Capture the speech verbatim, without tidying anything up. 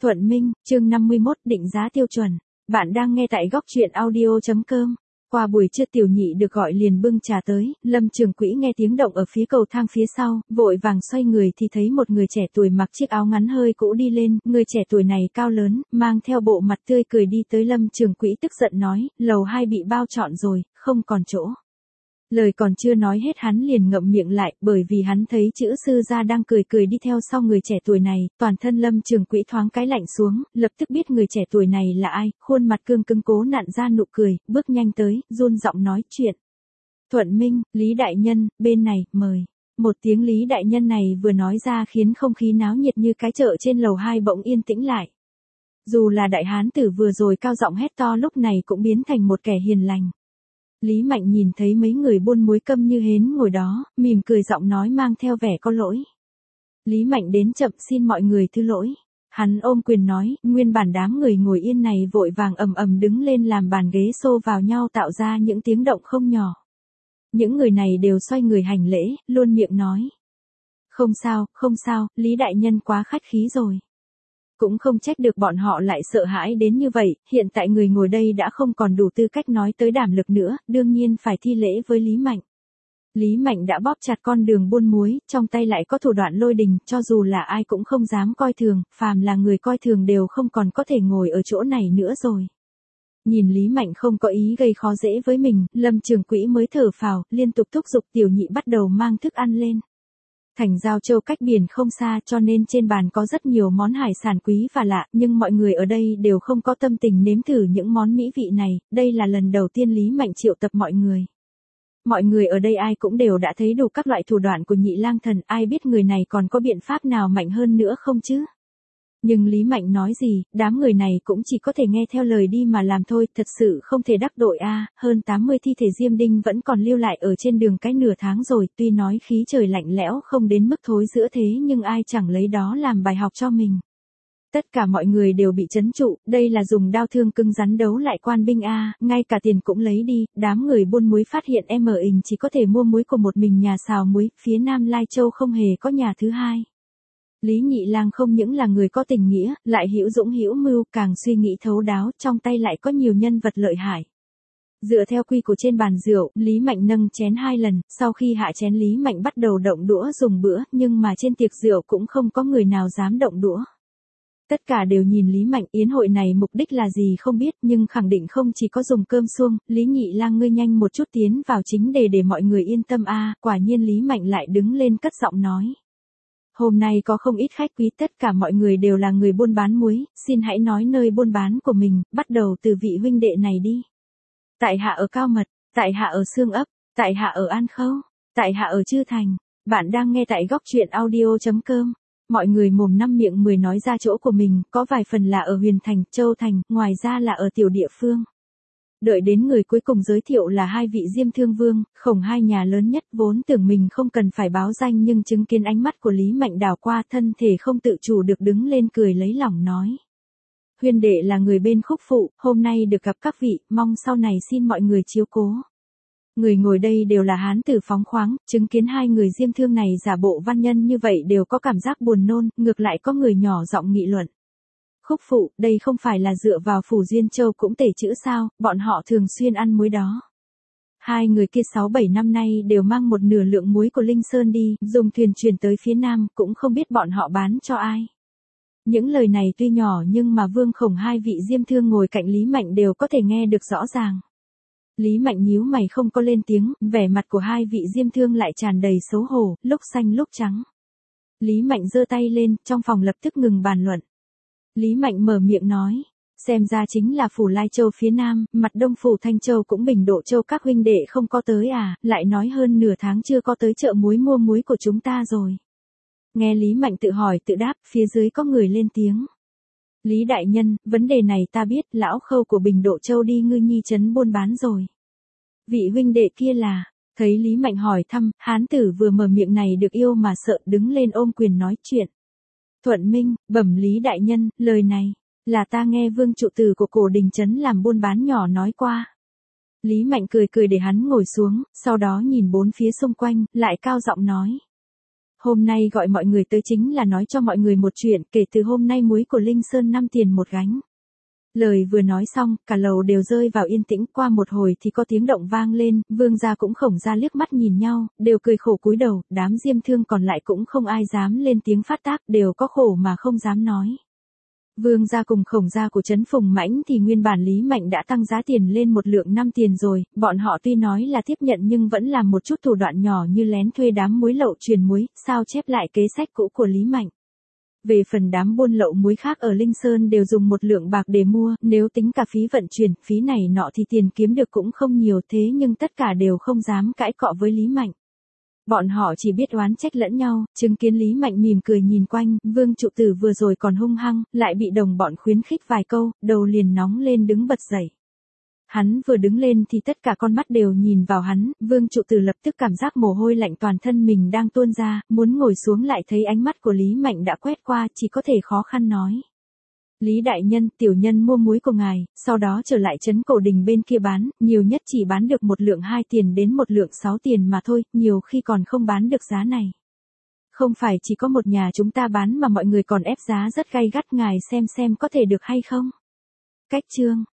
Thuận Minh, chương năm mươi mốt, định giá tiêu chuẩn. Bạn đang nghe tại góc truyện audio chấm com. Qua buổi trưa Tiểu Nhị được gọi liền bưng trà tới, Lâm Trường Quỹ nghe tiếng động ở phía cầu thang phía sau, vội vàng xoay người thì thấy một người trẻ tuổi mặc chiếc áo ngắn hơi cũ đi lên, người trẻ tuổi này cao lớn, mang theo bộ mặt tươi cười đi tới Lâm Trường Quỹ tức giận nói, lầu hai bị bao trọn rồi, không còn chỗ. Lời còn chưa nói hết hắn liền ngậm miệng lại, bởi vì hắn thấy chữ sư gia đang cười cười đi theo sau người trẻ tuổi này, toàn thân Lâm Trường Quỹ thoáng cái lạnh xuống, lập tức biết người trẻ tuổi này là ai, khuôn mặt cương cứng cố nặn ra nụ cười, bước nhanh tới, run giọng nói chuyện. Thuận Minh, Lý Đại Nhân, bên này, mời. Một tiếng Lý Đại Nhân này vừa nói ra khiến không khí náo nhiệt như cái chợ trên lầu hai bỗng yên tĩnh lại. Dù là đại hán tử vừa rồi cao giọng hét to lúc này cũng biến thành một kẻ hiền lành. Lý Mạnh nhìn thấy mấy người buôn muối câm như hến ngồi đó, mỉm cười giọng nói mang theo vẻ có lỗi. Lý Mạnh đến chậm xin mọi người thứ lỗi. Hắn ôm quyền nói, nguyên bản đám người ngồi yên này vội vàng ầm ầm đứng lên làm bàn ghế xô vào nhau tạo ra những tiếng động không nhỏ. Những người này đều xoay người hành lễ, luôn miệng nói. Không sao, không sao, Lý Đại Nhân quá khách khí rồi. Cũng không trách được bọn họ lại sợ hãi đến như vậy, hiện tại người ngồi đây đã không còn đủ tư cách nói tới đảm lực nữa, đương nhiên phải thi lễ với Lý Mạnh. Lý Mạnh đã bóp chặt con đường buôn muối, trong tay lại có thủ đoạn lôi đình, cho dù là ai cũng không dám coi thường, phàm là người coi thường đều không còn có thể ngồi ở chỗ này nữa rồi. Nhìn Lý Mạnh không có ý gây khó dễ với mình, Lâm Trường Quỹ mới thở phào, liên tục thúc giục Tiểu Nhị bắt đầu mang thức ăn lên. Thành Giao Châu cách biển không xa cho nên trên bàn có rất nhiều món hải sản quý và lạ, nhưng mọi người ở đây đều không có tâm tình nếm thử những món mỹ vị này, đây là lần đầu tiên Lý Mạnh triệu tập mọi người. Mọi người ở đây ai cũng đều đã thấy đủ các loại thủ đoạn của Nhị Lang Thần, ai biết người này còn có biện pháp nào mạnh hơn nữa không chứ? Nhưng Lý Mạnh nói gì, đám người này cũng chỉ có thể nghe theo lời đi mà làm thôi, thật sự không thể đắc tội a. À, hơn tám mươi thi thể Diêm Đinh vẫn còn lưu lại ở trên đường cái nửa tháng rồi, tuy nói khí trời lạnh lẽo không đến mức thối rữa thế nhưng ai chẳng lấy đó làm bài học cho mình. Tất cả mọi người đều bị trấn trụ, đây là dùng đao thương cứng rắn đấu lại quan binh a, à, ngay cả tiền cũng lấy đi, đám người buôn muối phát hiện em ở ình chỉ có thể mua muối của một mình nhà xào muối, phía Nam Lai Châu không hề có nhà thứ hai. Lý Nhị Lang không những là người có tình nghĩa, lại hữu dũng hữu mưu, càng suy nghĩ thấu đáo, trong tay lại có nhiều nhân vật lợi hại. Dựa theo quy củ trên bàn rượu, Lý Mạnh nâng chén hai lần, sau khi hạ chén Lý Mạnh bắt đầu động đũa dùng bữa, nhưng mà trên tiệc rượu cũng không có người nào dám động đũa. Tất cả đều nhìn Lý Mạnh, yến hội này mục đích là gì không biết, nhưng khẳng định không chỉ có dùng cơm suông, Lý Nhị Lang ngươi nhanh một chút tiến vào chính đề để mọi người yên tâm a. À, quả nhiên Lý Mạnh lại đứng lên cất giọng nói. Hôm nay có không ít khách quý, tất cả mọi người đều là người buôn bán muối, xin hãy nói nơi buôn bán của mình, bắt đầu từ vị huynh đệ này đi. Tại hạ ở Cao Mật, tại hạ ở Xương Ấp, tại hạ ở An Khâu, tại hạ ở Chư Thành. Bạn đang nghe tại góc truyện audio chấm com. Mọi người mồm năm miệng mười nói ra chỗ của mình, có vài phần là ở Huyền Thành, Châu Thành, ngoài ra là ở tiểu địa phương. Đợi đến người cuối cùng giới thiệu là hai vị Diêm Thương Vương, Khổng hai nhà lớn nhất, vốn tưởng mình không cần phải báo danh nhưng chứng kiến ánh mắt của Lý Mạnh đảo qua thân thể không tự chủ được đứng lên cười lấy lòng nói. Huynh đệ là người bên Khúc Phụ, hôm nay được gặp các vị, mong sau này xin mọi người chiếu cố. Người ngồi đây đều là hán tử phóng khoáng, chứng kiến hai người Diêm Thương này giả bộ văn nhân như vậy đều có cảm giác buồn nôn, ngược lại có người nhỏ giọng nghị luận. Khúc Phụ, đây không phải là dựa vào phủ Duyên Châu cũng tể chữ sao, bọn họ thường xuyên ăn muối đó. Hai người kia sáu bảy năm nay đều mang một nửa lượng muối của Linh Sơn đi, dùng thuyền chuyển tới phía Nam, cũng không biết bọn họ bán cho ai. Những lời này tuy nhỏ nhưng mà Vương Khổng hai vị Diêm Thương ngồi cạnh Lý Mạnh đều có thể nghe được rõ ràng. Lý Mạnh nhíu mày không có lên tiếng, vẻ mặt của hai vị Diêm Thương lại tràn đầy xấu hổ, lúc xanh lúc trắng. Lý Mạnh giơ tay lên, trong phòng lập tức ngừng bàn luận. Lý Mạnh mở miệng nói, xem ra chính là phủ Lai Châu phía Nam, mặt đông phủ Thanh Châu cũng Bình Độ Châu các huynh đệ không có tới à, lại nói hơn nửa tháng chưa có tới chợ muối mua muối của chúng ta rồi. Nghe Lý Mạnh tự hỏi tự đáp, phía dưới có người lên tiếng. Lý Đại Nhân, vấn đề này ta biết, lão Khâu của Bình Độ Châu đi Ngư Nhi trấn buôn bán rồi. Vị huynh đệ kia là, thấy Lý Mạnh hỏi thăm, hán tử vừa mở miệng này được yêu mà sợ đứng lên ôm quyền nói chuyện. Thuận Minh, bẩm Lý Đại Nhân, lời này, là ta nghe Vương trụ tử của Cổ Đình trấn làm buôn bán nhỏ nói qua. Lý Mạnh cười cười để hắn ngồi xuống, sau đó nhìn bốn phía xung quanh, lại cao giọng nói. Hôm nay gọi mọi người tới chính là nói cho mọi người một chuyện, kể từ hôm nay muối của Linh Sơn năm tiền một gánh. Lời vừa nói xong, cả lầu đều rơi vào yên tĩnh, qua một hồi thì có tiếng động vang lên, Vương gia cũng Khổng gia liếc mắt nhìn nhau, đều cười khổ cúi đầu, đám Diêm Thương còn lại cũng không ai dám lên tiếng phát tác, đều có khổ mà không dám nói. Vương gia cùng Khổng gia của Trấn Phùng Mãnh thì nguyên bản Lý Mạnh đã tăng giá tiền lên một lượng năm tiền rồi, bọn họ tuy nói là tiếp nhận nhưng vẫn làm một chút thủ đoạn nhỏ như lén thuê đám muối lậu truyền muối, sao chép lại kế sách cũ của Lý Mạnh. Về phần đám buôn lậu muối khác ở Linh Sơn đều dùng một lượng bạc để mua, nếu tính cả phí vận chuyển, phí này nọ thì tiền kiếm được cũng không nhiều, thế nhưng tất cả đều không dám cãi cọ với Lý Mạnh. Bọn họ chỉ biết oán trách lẫn nhau, chứng kiến Lý Mạnh mỉm cười nhìn quanh, Vương trụ tử vừa rồi còn hung hăng, lại bị đồng bọn khuyến khích vài câu, đầu liền nóng lên đứng bật dậy. Hắn vừa đứng lên thì tất cả con mắt đều nhìn vào hắn, Vương trụ tử lập tức cảm giác mồ hôi lạnh toàn thân mình đang tuôn ra, muốn ngồi xuống lại thấy ánh mắt của Lý Mạnh đã quét qua, chỉ có thể khó khăn nói. Lý đại nhân, tiểu nhân mua muối của ngài, sau đó trở lại trấn Cổ Đình bên kia bán, nhiều nhất chỉ bán được một lượng hai tiền đến một lượng sáu tiền mà thôi, nhiều khi còn không bán được giá này. Không phải chỉ có một nhà chúng ta bán mà mọi người còn ép giá rất gay gắt, ngài xem xem có thể được hay không. Cách chương